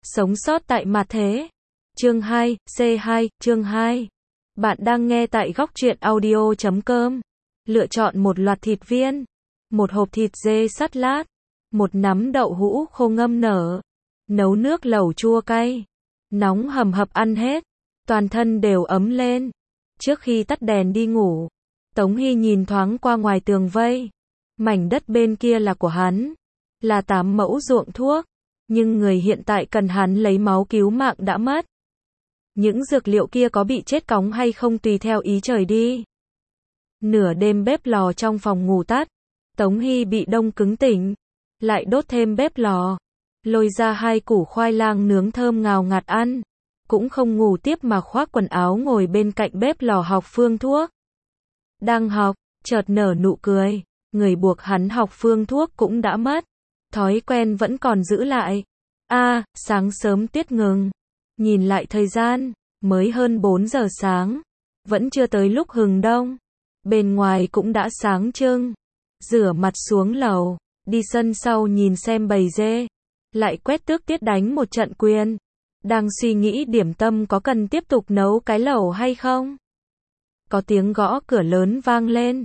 Sống sót tại mặt thế. Chương 2, C2, chương 2. Bạn đang nghe tại góc truyện audio.com. Lựa chọn một loạt thịt viên, một hộp thịt dê sắt lát, một nắm đậu hũ khô ngâm nở, nấu nước lẩu chua cay, nóng hầm hập ăn hết, toàn thân đều ấm lên. Trước khi tắt đèn đi ngủ, Tống Hy nhìn thoáng qua ngoài tường vây. Mảnh đất bên kia là của hắn, là 8 mẫu ruộng thuốc, nhưng người hiện tại cần hắn lấy máu cứu mạng đã mất. Những dược liệu kia có bị chết cóng hay không tùy theo ý trời đi. Nửa đêm bếp lò trong phòng ngủ tắt, Tống Hy bị đông cứng tỉnh, lại đốt thêm bếp lò, lôi ra 2 củ khoai lang nướng thơm ngào ngạt ăn, cũng không ngủ tiếp mà khoác quần áo ngồi bên cạnh bếp lò học phương thuốc. Đang học, chợt nở nụ cười, người buộc hắn học phương thuốc cũng đã mất, thói quen vẫn còn giữ lại. Sáng sớm tuyết ngừng, nhìn lại thời gian, mới hơn 4 giờ sáng, vẫn chưa tới lúc hừng đông. Bên ngoài cũng đã sáng trưng. Rửa mặt xuống lầu, đi sân sau nhìn xem bầy dê, lại quét tước tiết đánh một trận quyền. Đang suy nghĩ điểm tâm có cần tiếp tục nấu cái lẩu hay không. Có tiếng gõ cửa lớn vang lên.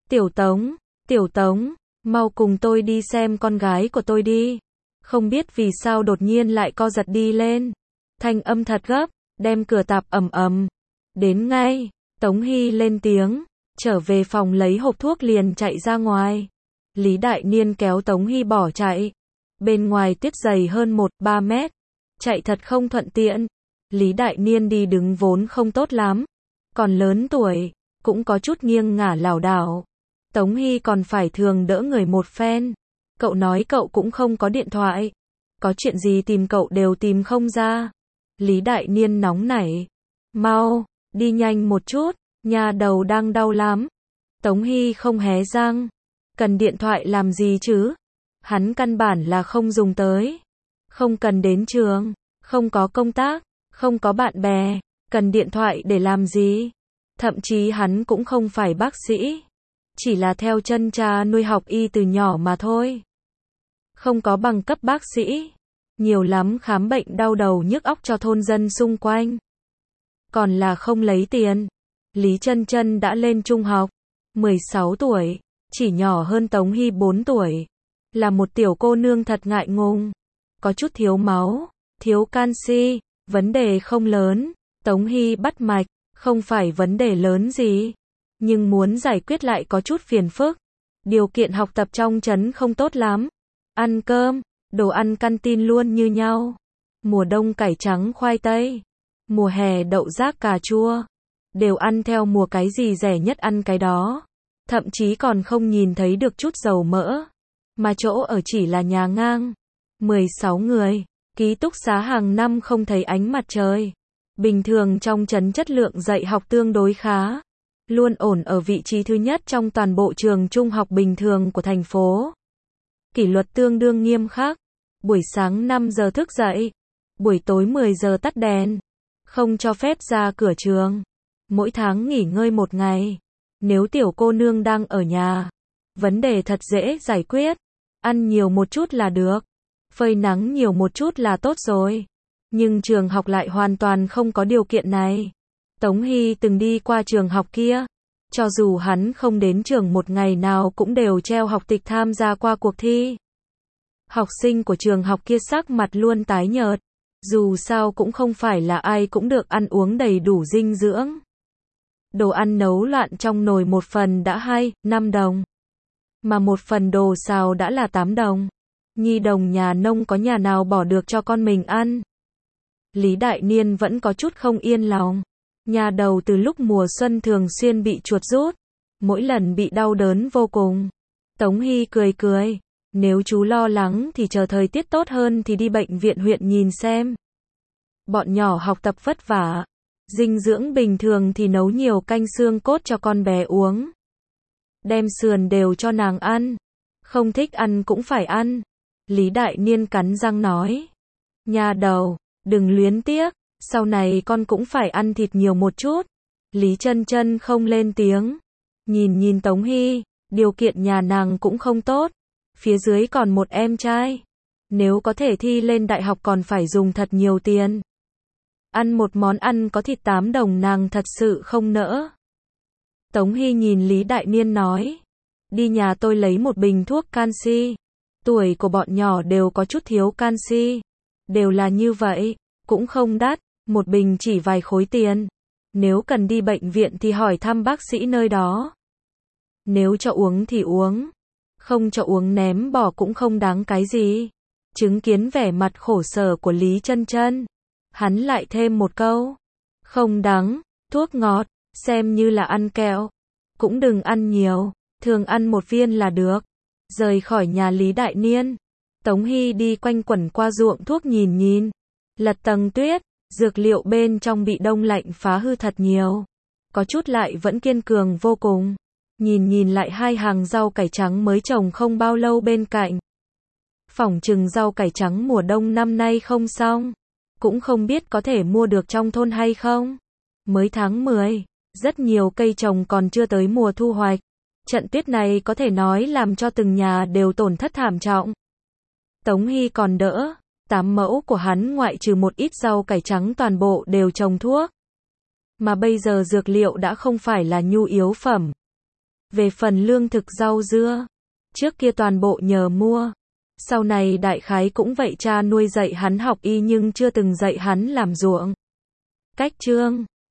Tiểu Tống, mau cùng tôi đi xem con gái của tôi đi. Không biết vì sao đột nhiên lại co giật đi lên. Thanh âm thật gấp, đem cửa tạp ầm ầm. Đến ngay, Tống Hy lên tiếng, trở về phòng lấy hộp thuốc liền chạy ra ngoài. Lý Đại Niên kéo Tống Hy bỏ chạy. Bên ngoài tuyết dày hơn 1-3 mét. Chạy thật không thuận tiện. Lý Đại Niên đi đứng vốn không tốt lắm. Còn lớn tuổi, cũng có chút nghiêng ngả lảo đảo. Tống Hy còn phải thường đỡ người một phen. Cậu nói cậu cũng không có điện thoại. Có chuyện gì tìm cậu đều tìm không ra. Lý Đại Niên nóng nảy. Mau, đi nhanh một chút, nhà đầu đang đau lắm. Tống Hy không hé răng. Cần điện thoại làm gì chứ? Hắn căn bản là không dùng tới. Không cần đến trường, không có công tác, không có bạn bè, cần điện thoại để làm gì? Thậm chí hắn cũng không phải bác sĩ. Chỉ là theo chân cha nuôi học y từ nhỏ mà thôi. Không có bằng cấp bác sĩ. Nhiều lắm khám bệnh đau đầu nhức óc cho thôn dân xung quanh. Còn là không lấy tiền. Lý Chân Chân đã lên trung học. 16 tuổi. Chỉ nhỏ hơn Tống Hy 4 tuổi. Là một tiểu cô nương thật ngại ngùng. Có chút thiếu máu, thiếu canxi. Vấn đề không lớn. Tống Hy bắt mạch. Không phải vấn đề lớn gì. Nhưng muốn giải quyết lại có chút phiền phức. Điều kiện học tập trong trấn không tốt lắm. Ăn cơm, đồ ăn canteen luôn như nhau. Mùa đông cải trắng khoai tây. Mùa hè đậu rác cà chua. Đều ăn theo mùa, cái gì rẻ nhất ăn cái đó. Thậm chí còn không nhìn thấy được chút dầu mỡ. Mà chỗ ở chỉ là nhà ngang. 16 người. Ký túc xá hàng năm không thấy ánh mặt trời. Bình thường trong trấn chất lượng dạy học tương đối khá. Luôn ổn ở vị trí thứ nhất trong toàn bộ trường trung học bình thường của thành phố. Kỷ luật tương đương nghiêm khắc. Buổi sáng 5 giờ thức dậy. Buổi tối 10 giờ tắt đèn. Không cho phép ra cửa trường. Mỗi tháng nghỉ ngơi 1 ngày. Nếu tiểu cô nương đang ở nhà, vấn đề thật dễ giải quyết. Ăn nhiều một chút là được. Phơi nắng nhiều một chút là tốt rồi. Nhưng trường học lại hoàn toàn không có điều kiện này. Tống Hy từng đi qua trường học kia. Cho dù hắn không đến trường một ngày nào cũng đều treo học tịch tham gia qua cuộc thi. Học sinh của trường học kia sắc mặt luôn tái nhợt. Dù sao cũng không phải là ai cũng được ăn uống đầy đủ dinh dưỡng. Đồ ăn nấu loạn trong nồi một phần đã 2-5 đồng. Mà một phần đồ xào đã là 8 đồng. Nhi đồng nhà nông có nhà nào bỏ được cho con mình ăn. Lý Đại Niên vẫn có chút không yên lòng. Nhà đầu từ lúc mùa xuân thường xuyên bị chuột rút. Mỗi lần bị đau đớn vô cùng. Tống Hy cười. Nếu chú lo lắng thì chờ thời tiết tốt hơn thì đi bệnh viện huyện nhìn xem. Bọn nhỏ học tập vất vả. Dinh dưỡng bình thường thì nấu nhiều canh xương cốt cho con bé uống. Đem sườn đều cho nàng ăn. Không thích ăn cũng phải ăn. Lý Đại Niên cắn răng nói. Nhà đầu, đừng luyến tiếc. Sau này con cũng phải ăn thịt nhiều một chút. Lý Chân Chân không lên tiếng. Nhìn Tống Hy. Điều kiện nhà nàng cũng không tốt. Phía dưới còn một em trai. Nếu có thể thi lên đại học còn phải dùng thật nhiều tiền. Ăn một món ăn có thịt 8 đồng nàng thật sự không nỡ. Tống Hy nhìn Lý Đại Niên nói. Đi nhà tôi lấy một bình thuốc canxi. Tuổi của bọn nhỏ đều có chút thiếu canxi. Đều là như vậy, cũng không đắt, một bình chỉ vài khối tiền. Nếu cần đi bệnh viện thì hỏi thăm bác sĩ nơi đó. Nếu cho uống thì uống. Không cho uống ném bỏ cũng không đáng cái gì. Chứng kiến vẻ mặt khổ sở của Lý Chân Chân, hắn lại thêm một câu. Không đắng, thuốc ngọt, xem như là ăn kẹo. Cũng đừng ăn nhiều, thường ăn một viên là được. Rời khỏi nhà Lý Đại Niên, Tống Hy đi quanh quẩn qua ruộng thuốc nhìn nhìn. Lật tầng tuyết, dược liệu bên trong bị đông lạnh phá hư thật nhiều. Có chút lại vẫn kiên cường vô cùng. Nhìn lại hai hàng rau cải trắng mới trồng không bao lâu bên cạnh. Phỏng chừng rau cải trắng mùa đông năm nay không xong. Cũng không biết có thể mua được trong thôn hay không. Mới tháng 10, rất nhiều cây trồng còn chưa tới mùa thu hoạch. Trận tuyết này có thể nói làm cho từng nhà đều tổn thất thảm trọng. Tống Hy còn đỡ, 8 mẫu của hắn ngoại trừ một ít rau cải trắng toàn bộ đều trồng thuốc. Mà bây giờ dược liệu đã không phải là nhu yếu phẩm. Về phần lương thực rau dưa, trước kia toàn bộ nhờ mua. Sau này đại khái cũng vậy, cha nuôi dạy hắn học y nhưng chưa từng dạy hắn làm ruộng. Cách chương